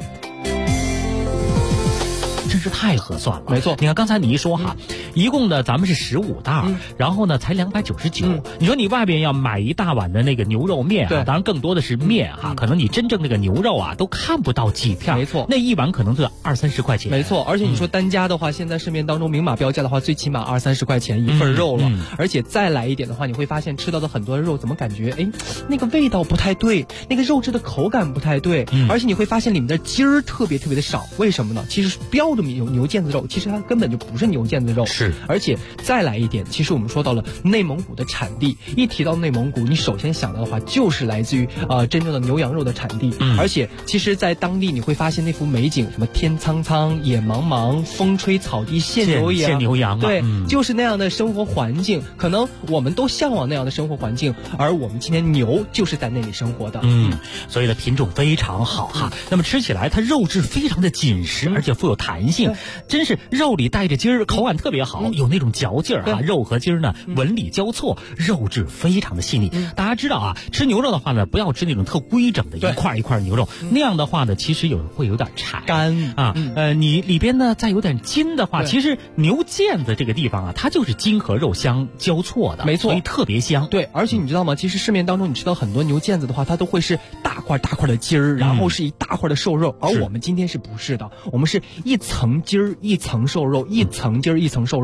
真是太合算了， 没错。 你看刚才你一说哈，一共呢咱们是15袋，然后呢才299。你说你外边要买一大碗的那个牛肉面啊，当然更多的是面哈，可能你真正那个牛肉啊都看不到几片， 没错， 那一碗可能就20-30块钱， 没错。而且你说单价的话，现在市面当中明码标价的话，最起码20-30块钱一份肉了，而且再来一点的话，你会发现吃到的很多的肉怎么感觉那个味道不太对，那个肉质的口感不太对，而且你会发现里面的筋儿特别的少，为什么呢？其实标的牛腱子肉，其实它根本就不是牛腱子肉， 是。 而且再来一点，其实我们说到了内蒙古的产地，一提到内蒙古，你首先想到的话就是来自于真正的牛羊肉的产地，而且其实在当地你会发现那幅美景，什么天苍苍野茫茫，风吹草低见牛羊，对，就是那样的生活环境，可能我们都向往那样的生活环境，而我们今天牛就是在那里生活的， 所以呢品种非常好哈。那么吃起来它肉质非常的紧实，而且富有弹性，真是肉里带着筋儿，口感特别好，有那种嚼劲儿哈。肉和筋儿呢纹理交错，肉质非常的细腻。大家知道啊，吃牛肉的话呢，不要吃那种特规整的一块一块牛肉，那样的话呢，其实会有点柴干啊。你里边呢再有点筋的话，其实牛腱子这个地方啊，它就是筋和肉相交错的， 没错， 所以特别香。 对，而且你知道吗？其实市面当中你吃到很多牛腱子的话，它都会是大块的筋儿，然后是一大块的瘦肉，而我们今天是不是的？我们是一层筋儿一层瘦肉，一层筋儿一层瘦肉。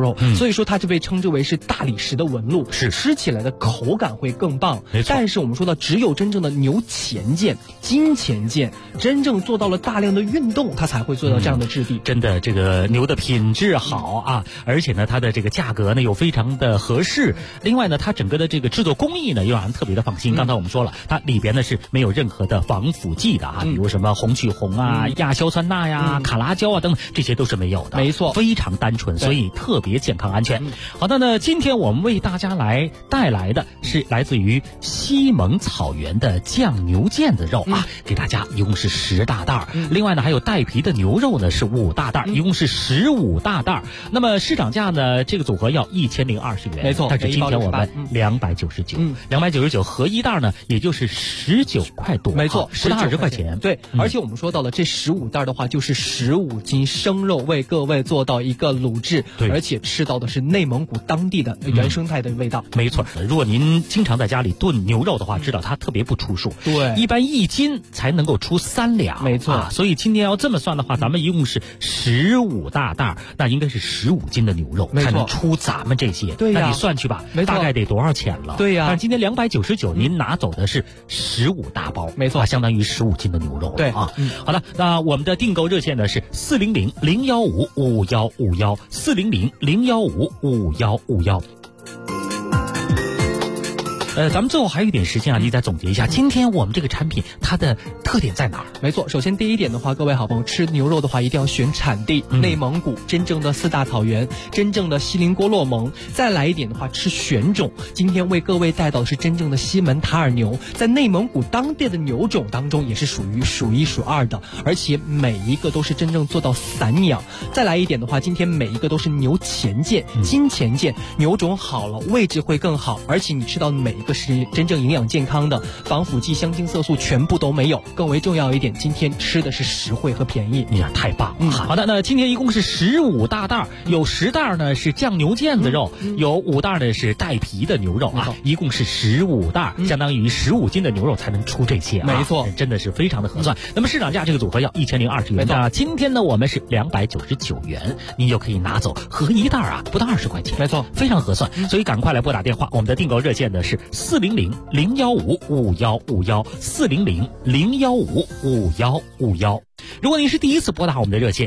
肉，所以说它就被称之为是大理石的纹路， 是吃起来的口感会更棒。 没错。 但是我们说到，只有真正的牛前腱、筋前腱真正做到了大量的运动，它才会做到这样的质地。 真的，这个牛的品质好啊，而且呢，它的这个价格呢又非常的合适。另外呢，它整个的这个制作工艺呢又让人特别的放心。刚才我们说了，它里边呢是没有任何的防腐剂的啊，比如什么红曲红啊、亚硝酸钠呀、卡拉胶啊等等，这些都是没有的。 没错， 非常单纯，所以特别健康安全。好的呢，今天我们为大家来带来的是来自于西蒙草原的酱牛腱子肉啊，给大家一共是10大袋。另外呢，还有带皮的牛肉呢是5大袋，一共是15大袋。那么市场价呢，这个组合要1020元， 没错。 但是今天我们299合一袋呢，也就是19块多， 没错 ，10-20块钱。 对，而且我们说到了这15袋的话，就是15斤生肉，为各位做到一个卤制，而且吃到的是内蒙古当地的原生态的味道。 没错，如果您经常在家里炖牛肉的话，知道它特别不出数。 对， 一般1斤才能够出3两。 没错， 所以今天要这么算的话，咱们一共是15大袋，那应该是15斤的牛肉才能出咱们这些。 对呀， 那你算去吧，大概得多少钱了？ 对呀。 但是今天299，您拿走的是15大包， 没错， 相当于15斤的牛肉了。 对啊，好的，那我们的订购热线呢是400-015-5151，400-015-5151。咱们最后还有一点时间啊，你再总结一下，今天我们这个产品它的特点在哪儿？ 没错，首先第一点的话，各位好朋友吃牛肉的话，一定要选产地，内蒙古真正的4大草原，真正的锡林郭勒盟。再来一点的话，吃选种。今天为各位带到的是真正的西门塔尔牛，在内蒙古当地的牛种当中也是属于数1数2的，而且每一个都是真正做到散养。再来一点的话，今天每一个都是牛前腱、筋前腱，牛种好了，位置会更好，而且你吃到的每一个是真正营养健康的，防腐剂、香精色素全部都没有。更为重要一点，今天吃的是实惠和便宜。 呀，太棒了！好的，那今天一共是15大袋，有10袋呢是酱牛腱子肉，有5袋呢是带皮的牛肉啊，一共是15袋，相当于15斤的牛肉才能出这些啊。 没错， 真的是非常的合算。那么市场价这个组合要1020元，那今天呢我们是299元，您就可以拿走合一袋啊，不到20块钱。 没错， 非常合算。所以赶快来拨打电话，我们的订购热线呢是400-015-5151，400-015-5151。如果您是第一次拨打我们的热线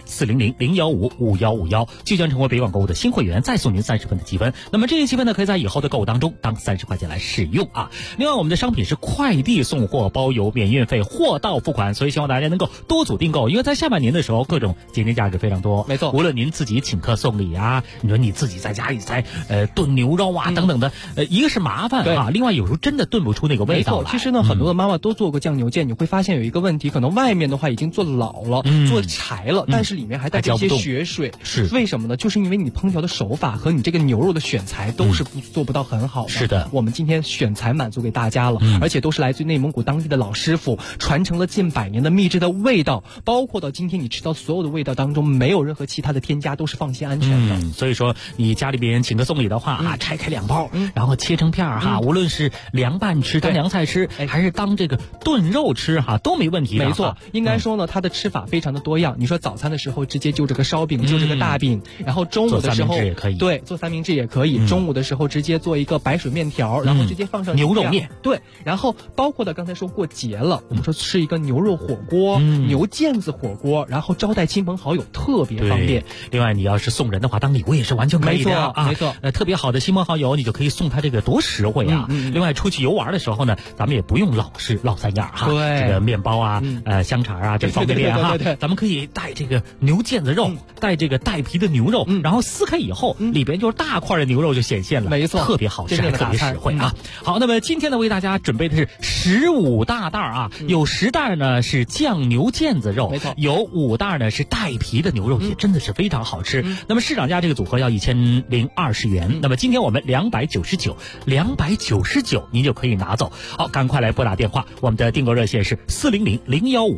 400-015-5151，即将成为北广购物的新会员，再送您30分的积分。那么这些积分呢，可以在以后的购物当中当30块钱来使用啊。另外，我们的商品是快递送货，包邮免运费，货到付款，所以希望大家能够多组订购，因为在下半年的时候，各种节日价值非常多。 没错， 无论您自己请客送礼啊，你说你自己在家里在炖牛肉啊等等的，一个是麻烦啊，另外有时候真的炖不出那个味道来。 其实呢，很多的妈妈都做过酱牛腱，你会发现有一个问题，可能外面的话已经做老了，做柴了，但是里面还带着一些血水。 是为什么呢？就是因为你烹调的手法和你这个牛肉的选材都是做不到很好的。 是的， 我们今天选材满足给大家了，而且都是来自于内蒙古当地的老师傅，传承了近100年的秘制的味道，包括到今天你吃到所有的味道当中，没有任何其他的添加，都是放心安全的。 所以说你家里边请客送礼的话啊，拆开2包，然后切成片哈，无论是凉拌吃、当凉菜吃，还是当这个炖肉吃哈，都没问题的。 没错，应该说呢，它的吃法非常的多样。你说早餐的时候直接就这个烧饼，就这个大饼，然后中午的时候对，做三明治也可以。中午的时候直接做一个白水面条，然后直接放上牛肉面。 对，然后包括的刚才说过节了，我们说吃一个牛肉火锅、牛腱子火锅，然后招待亲朋好友特别方便。 另外，你要是送人的话，当礼物也是完全可以的啊。 没错， 特别好的亲朋好友，你就可以送他这个多实惠啊。另外，出去游玩的时候呢，咱们也不用老三样哈。 对， 这个面包啊，香肠啊，这方便面哈。咱们可以带这个牛腱子肉，带这个带皮的牛肉，然后撕开以后，里边就是大块的牛肉就显现了， 没错， 特别好吃，还特别实惠啊。好，那么今天呢，为大家准备的是15大袋啊，有10袋呢是酱牛腱子肉， 没错， 有5袋呢是带皮的牛肉，也真的是非常好吃。那么市场价这个组合要1020元，那么今天我们299，您就可以拿走。好，赶快来拨打电话，我们的订购热线是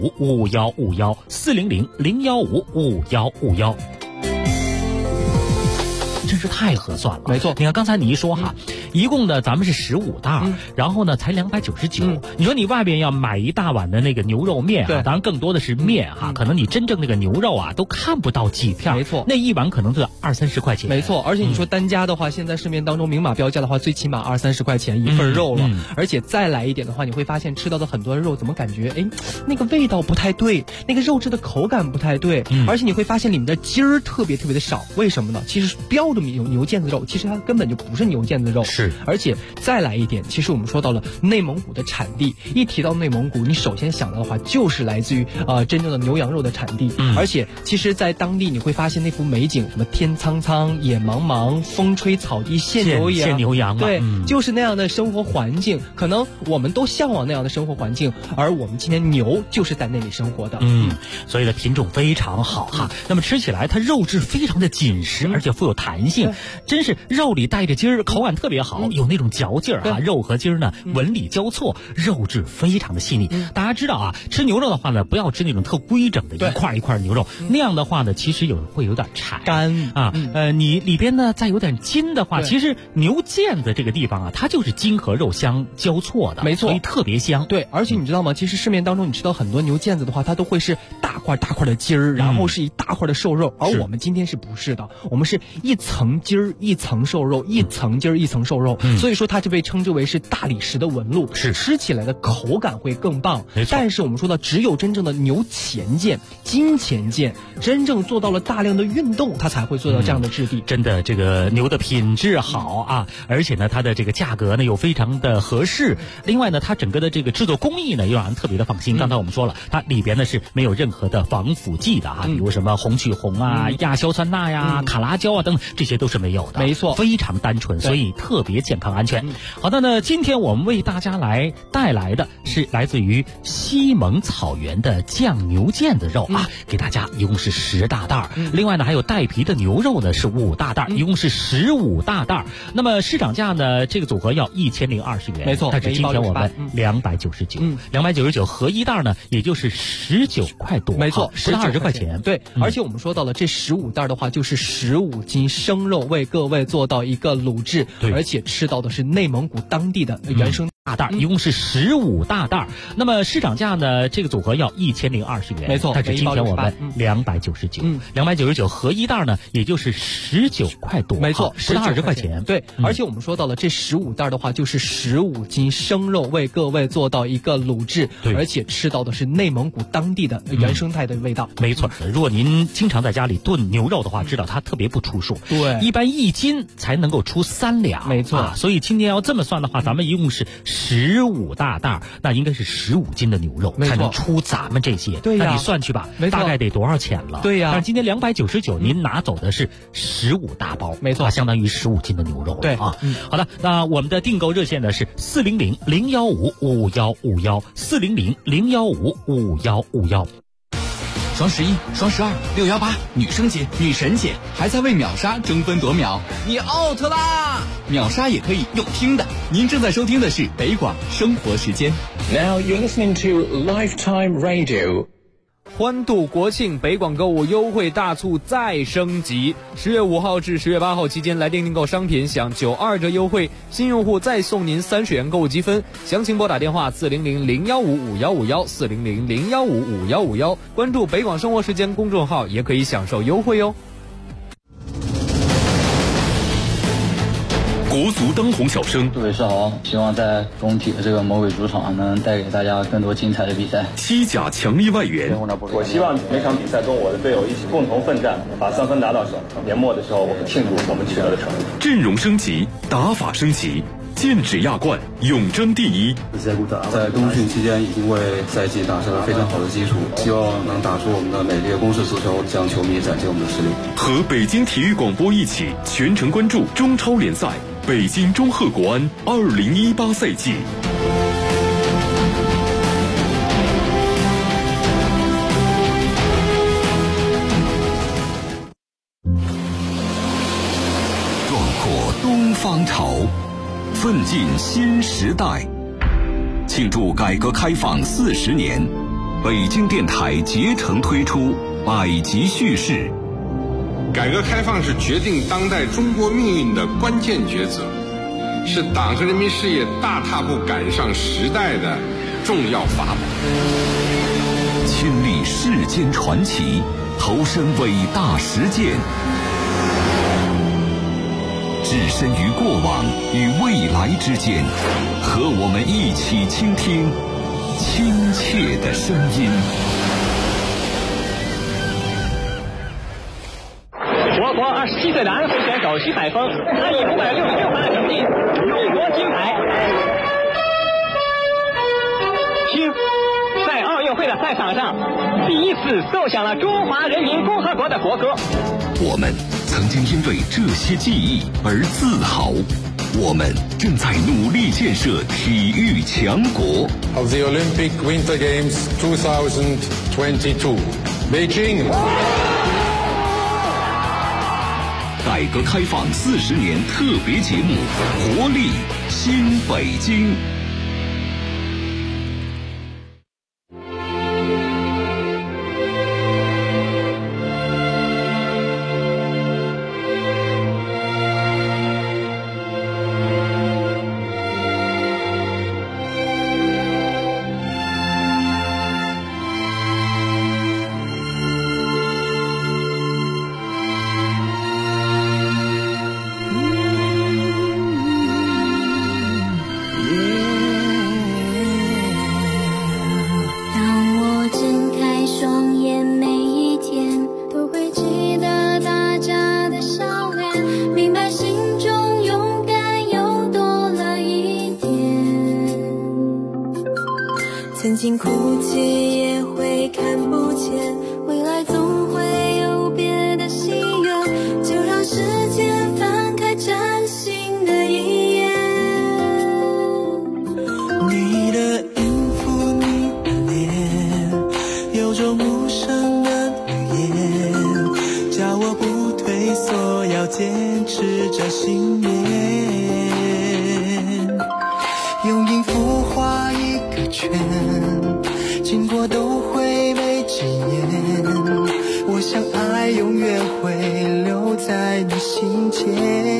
400-015-5151，400-015-5151。 真是太合算了。 没错， 你看刚才你一说哈，一共的咱们是15袋，然后呢才299。你说你外边要买一大碗的那个牛肉面啊，当然更多的是面哈，可能你真正那个牛肉啊都看不到几片。 没错， 那一碗可能就要20-30块钱。 没错，而且你说单价的话，现在市面当中明码标价的话，最起码20-30块钱一份肉了。而且再来一点的话，你会发现吃到的很多肉怎么感觉那个味道不太对，那个肉质的口感不太对，而且你会发现里面的筋儿特别的少。为什么呢？其实标的牛腱子肉，其实它根本就不是牛腱子肉。 是， 而且再来一点，其实我们说到了内蒙古的产地，一提到内蒙古，你首先想到的话就是来自于真正的牛羊肉的产地。而且其实在当地你会发现那幅美景，什么天苍苍野茫茫，风吹草低见牛羊，对，就是那样的生活环境。可能我们都向往那样的生活环境，而我们今天牛就是在那里生活的。 所以的品种非常好哈。那么吃起来它肉质非常的紧实，而且富有弹性，真是肉里带着筋儿，口感特别好，有那种嚼劲儿啊。肉和筋儿呢纹理交错，肉质非常的细腻。大家知道啊，吃牛肉的话呢，不要吃那种特规整的一块一块牛肉，那样的话呢，其实会有点柴干啊。你里边呢再有点筋的话，其实牛腱子这个地方啊，它就是筋和肉相交错的， 没错， 所以特别香。 对，而且你知道吗？其实市面当中你吃到很多牛腱子的话，它都会是大块的筋儿，然后是一大块的瘦肉，而我们今天是不是的？我们是一层筋儿一层瘦肉，一层筋儿一层瘦肉，所以说它就被称之为是大理石的纹路， 是吃起来的口感会更棒。 没错， 但是我们说到只有真正的牛前腱、筋前腱，真正做到了大量的运动，它才会做到这样的质地。 真的，这个牛的品质好啊，而且呢，它的这个价格呢又非常的合适。另外呢，它整个的这个制作工艺呢又让人特别的放心。刚才我们说了，它里边呢是没有任何的防腐剂的啊，比如什么红曲红啊、亚硝酸钠呀、卡拉胶啊等等，这些都是没有的。 没错， 非常单纯，所以特别健康安全。好的呢，今天我们为大家带来的是来自于西蒙草原的酱牛腱子肉啊，给大家一共是10大袋。另外呢，还有带皮的牛肉呢是5大袋，一共是15大袋。那么市场价呢，这个组合要1020元， 没错， 但是今天我们299，299合一袋呢，也就是19块多， 没错 ，10-20块钱。 对，而且我们说到了这15袋的话，就是15斤生肉，为各位做到一个卤制，而且吃到的是内蒙古当地的原生大袋，一共是15大袋。那么市场价呢，这个组合要1020元， 没错， 但是今天我们299，299合一袋呢，也就是19块多， 没错 ，10-20块钱。 对，而且我们说到了这15袋的话，就是15斤生肉，为各位做到一个卤制，而且吃到的是内蒙古当地的原生态的味道。 没错，如果您经常在家里炖牛肉的话，知道它特别不出数， 对， 一般1斤才能够出3两， 没错。 所以今天要这么算的话，咱们一共是15大袋，那应该是15斤的牛肉才能出咱们这些。 对呀， 那你算去吧，大概得多少钱了？ 对呀。 但是今天299，您拿走的是15大包， 没错， 相当于15斤的牛肉了。 对啊，好的，那我们的订购热线呢是400-015-5151，400-015-5151。 双11、双12、618，女生节、女神节，还在为秒杀争分夺秒，你 out 啦！秒杀也可以用听的。您正在收听的是北广生活时间。 Now you're listening to Lifetime Radio。 欢度国庆，北广购物优惠大促再升级！10月5号至10月8号期间来电订购商品享92折优惠，新用户再送您30元购物积分。详情拨打电话400-015-5151，400-015-5151，关注北广生活时间公众号也可以享受优惠哟。 国足当红小生， 杜伟是好，希望在中体的这个魔鬼主场能带给大家更多精彩的比赛。 西甲强力外援， 我希望每场比赛中我的队友一起共同奋战，把3分拿到手。年末的时候，我们庆祝我们取得的成绩。 阵容升级，打法升级，剑指亚冠，永争第一。 在冬训期间已经为赛季打下了非常好的基础，希望能打出我们的美丽的攻势足球，向球迷展现我们的实力。 和北京体育广播一起全程关注中超联赛。北京中赫国安2018赛季。 壮阔东方潮，奋进新时代。庆祝改革开放40年，北京电台竭诚推出百集叙事， 改革开放是决定当代中国命运的关键抉择，是党和人民事业大踏步赶上时代的重要法宝。 亲历世间传奇，投身伟大实践，置身于过往与未来之间，和我们一起倾听亲切的声音。 我国27岁的安徽选手徐海峰，他以566分的成绩荣夺金牌。听，在奥运会的赛场上，第一次奏响了中华人民共和国的国歌。 我们曾经因为这些记忆而自豪，我们正在努力建设体育强国。 Of the Olympic Winter Games 2022, Beijing。 改革开放40年特别节目，活力新北京。 曾经哭泣也会看不见，未来总会有别的心愿，就让时间翻开崭新的一页。 你的音符，你的脸，有种无声的语言，叫我不退缩，要坚持着信念，用音符画一个圈，经过都会被纪念，我想爱永远会留在你心间。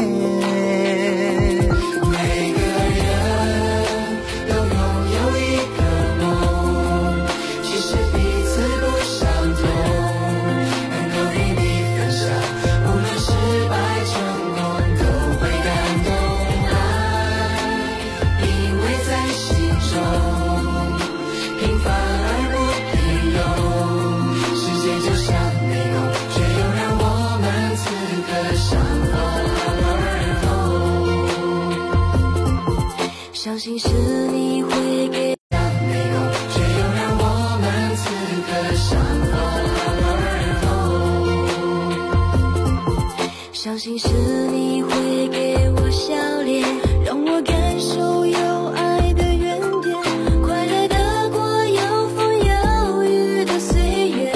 每个人都拥有一个梦，其实彼此不相同，能够与你分享，无论失败成功都会感动。爱依偎在心中，平凡而不平庸，世界就像迷宫，却又让我们此刻相逢相信是你会给迷宫，却又让我们此刻相逢相信是你会给我笑脸，让我感受有爱的原点，快乐的过有风有雨的岁月，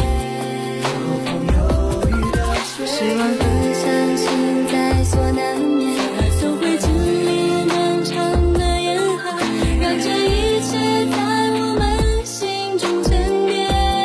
希望和相信在所难免，都会经历漫长的严寒，让这一切在我们心中沉淀，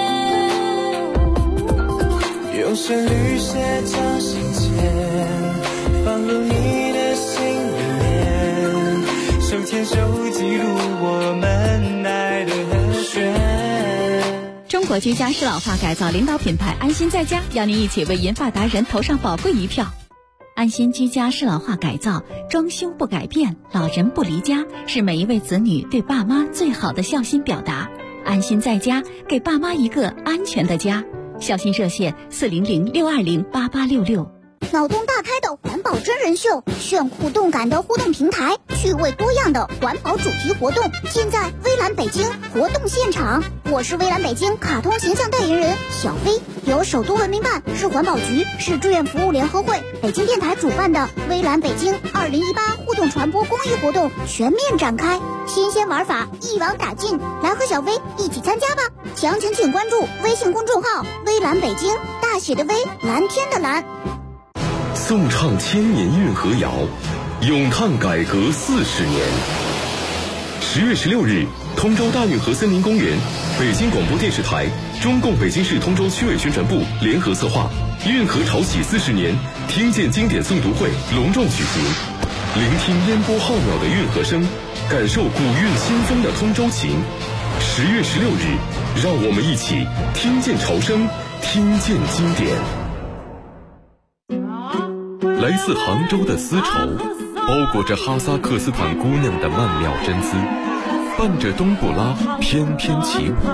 用旋律写着心间，放入你的心里面，手牵手记录我们爱的和弦。 中国居家适老化改造领导品牌安心在家，邀您一起为银发达人投上宝贵一票。安心居家适老化改造，装修不改变，老人不离家，是每一位子女对爸妈最好的孝心表达。安心在家，给爸妈一个安全的家。孝心热线400-620-8866。 脑洞大开的环保真人秀，炫酷动感的互动平台，趣味多样的环保主题活动，尽在微蓝北京活动现场。我是微蓝北京卡通形象代言人小飞，由首都文明办、市环保局、市志愿服务联合会、北京电台主办的微蓝北京2018互动传播公益活动全面展开，新鲜玩法一网打尽，来和小飞一起参加吧！详情请关注微信公众号微蓝北京，大写的微，蓝天的蓝。 颂唱千年运河谣，咏叹改革40年。10月16日，通州大运河森林公园北京广播电视台、中共北京市通州区委宣传部联合策划运河潮禧40年听见经典诵读会隆重举行，聆听烟波浩渺的运河声，感受古韵新风的通州情。10月16日，让我们一起听见潮声，听见经典。来自杭州的丝绸，包裹着哈萨克斯坦姑娘的曼妙真姿，伴着冬不拉翩翩起舞。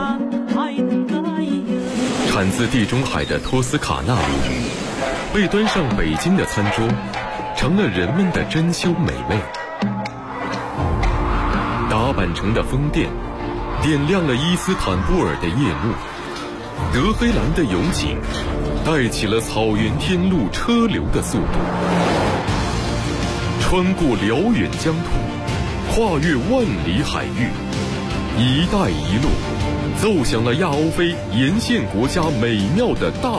产自地中海的托斯卡纳舞，被端上北京的餐桌，成了人们的珍馐美味。打扮成的风电，点亮了伊斯坦布尔的夜幕。德黑兰的勇景，带起了草原天路车流的速度。穿过辽远疆土，跨越万里海域，一带一路奏响了亚欧非沿线国家美妙的大